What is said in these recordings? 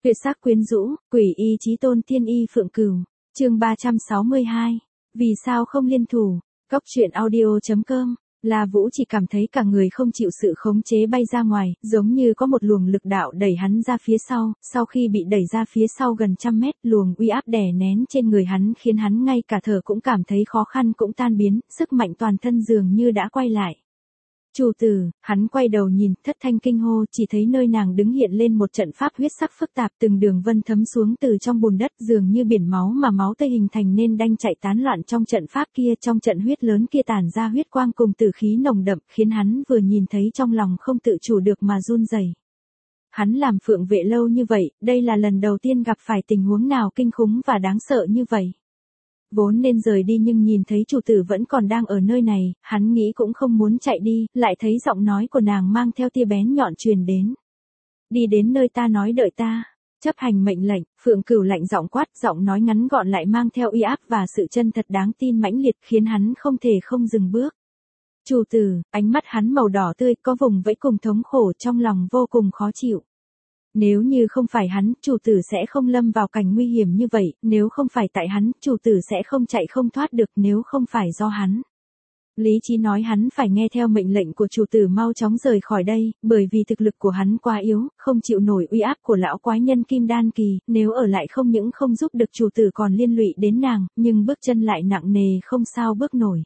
Tuyệt sắc quyến rũ, quỷ y chí tôn tiên y Phượng Cửu. Chương 362. Vì sao không liên thủ? Cốc truyện audio.com. La Vũ chỉ cảm thấy cả người không chịu sự khống chế bay ra ngoài, giống như có một luồng lực đạo đẩy hắn ra phía sau khi bị đẩy ra phía sau gần 100 mét, luồng uy áp đè nén trên người hắn khiến hắn ngay cả thở cũng cảm thấy khó khăn cũng tan biến, sức mạnh toàn thân dường như đã quay lại. Chủ tử, hắn quay đầu nhìn, thất thanh kinh hô, chỉ thấy nơi nàng đứng hiện lên một trận pháp huyết sắc phức tạp, từng đường vân thấm xuống từ trong bùn đất, dường như biển máu mà máu tươi hình thành nên đanh chạy tán loạn trong trận pháp kia, trong trận huyết lớn kia tản ra huyết quang cùng tử khí nồng đậm, khiến hắn vừa nhìn thấy trong lòng không tự chủ được mà run rẩy. Hắn làm phượng vệ lâu như vậy, đây là lần đầu tiên gặp phải tình huống nào kinh khủng và đáng sợ như vậy. Vốn nên rời đi nhưng nhìn thấy chủ tử vẫn còn đang ở nơi này, hắn nghĩ cũng không muốn chạy đi, lại thấy giọng nói của nàng mang theo tia bén nhọn truyền đến. Đi đến nơi ta nói đợi ta, chấp hành mệnh lệnh, Phượng Cửu lạnh giọng quát, giọng nói ngắn gọn lại mang theo uy áp và sự chân thật đáng tin mãnh liệt khiến hắn không thể không dừng bước. Chủ tử, ánh mắt hắn màu đỏ tươi có vùng vẫy cùng thống khổ trong lòng vô cùng khó chịu. Nếu như không phải hắn, chủ tử sẽ không lâm vào cảnh nguy hiểm như vậy, nếu không phải tại hắn, chủ tử sẽ không chạy không thoát được, nếu không phải do hắn. Lý trí nói hắn phải nghe theo mệnh lệnh của chủ tử mau chóng rời khỏi đây, bởi vì thực lực của hắn quá yếu, không chịu nổi uy áp của lão quái nhân Kim Đan Kỳ, nếu ở lại không những không giúp được chủ tử còn liên lụy đến nàng, nhưng bước chân lại nặng nề không sao bước nổi.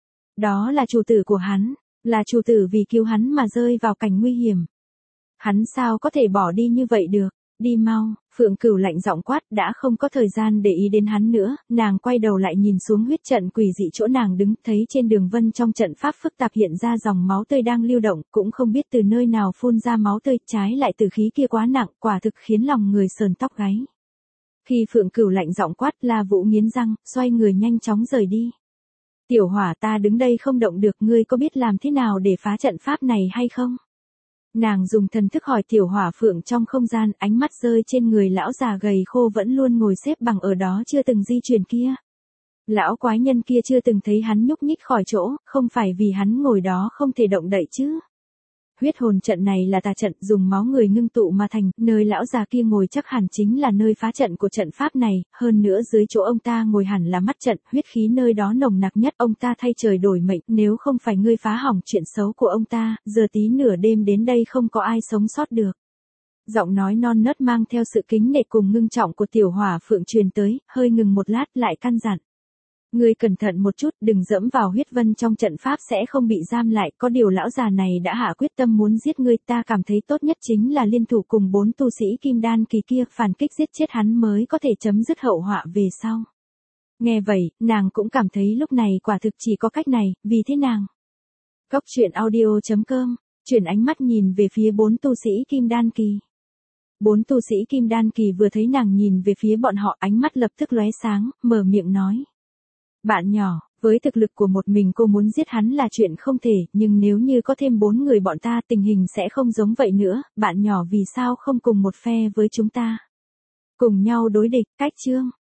Đó là chủ tử của hắn, là chủ tử vì cứu hắn mà rơi vào cảnh nguy hiểm. Hắn sao có thể bỏ đi như vậy được, đi mau, Phượng Cửu lạnh giọng quát, đã không có thời gian để ý đến hắn nữa, nàng quay đầu lại nhìn xuống huyết trận quỷ dị chỗ nàng đứng, thấy trên đường vân trong trận pháp phức tạp hiện ra dòng máu tươi đang lưu động, cũng không biết từ nơi nào phun ra máu tươi, trái lại tử khí kia quá nặng, quả thực khiến lòng người sờn tóc gáy. Khi Phượng Cửu lạnh giọng quát, La Vũ nghiến răng, xoay người nhanh chóng rời đi. Tiểu Hỏa, ta đứng đây không động được, ngươi có biết làm thế nào để phá trận pháp này hay không? Nàng dùng thần thức hỏi Tiểu Hỏa Phượng trong không gian, ánh mắt rơi trên người lão già gầy khô vẫn luôn ngồi xếp bằng ở đó chưa từng di chuyển kia. Lão quái nhân kia chưa từng thấy hắn nhúc nhích khỏi chỗ, không phải vì hắn ngồi đó không thể động đậy chứ. Huyết hồn trận này là tà trận dùng máu người ngưng tụ mà thành, nơi lão già kia ngồi chắc hẳn chính là nơi phá trận của trận pháp này, hơn nữa dưới chỗ ông ta ngồi hẳn là mắt trận, huyết khí nơi đó nồng nặc nhất, ông ta thay trời đổi mệnh, nếu không phải ngươi phá hỏng chuyện xấu của ông ta, giờ tí nửa đêm đến đây không có ai sống sót được. Giọng nói non nớt mang theo sự kính nể cùng ngưng trọng của Tiểu Hỏa Phượng truyền tới, hơi ngừng một lát lại căn dặn. Ngươi cẩn thận một chút, đừng dẫm vào huyết vân trong trận pháp sẽ không bị giam lại, có điều lão già này đã hạ quyết tâm muốn giết ngươi, ta cảm thấy tốt nhất chính là liên thủ cùng 4 tu sĩ Kim Đan Kỳ kia, phản kích giết chết hắn mới có thể chấm dứt hậu họa về sau. Nghe vậy, nàng cũng cảm thấy lúc này quả thực chỉ có cách này, vì thế nàng. Cốc truyện audio.com, chuyển ánh mắt nhìn về phía 4 tu sĩ Kim Đan Kỳ. 4 tu sĩ Kim Đan Kỳ vừa thấy nàng nhìn về phía bọn họ, ánh mắt lập tức lóe sáng, mở miệng nói. Bạn nhỏ, với thực lực của một mình cô muốn giết hắn là chuyện không thể, nhưng nếu như có thêm 4 người bọn ta tình hình sẽ không giống vậy nữa, bạn nhỏ vì sao không cùng một phe với chúng ta? Cùng nhau đối địch, cách chương.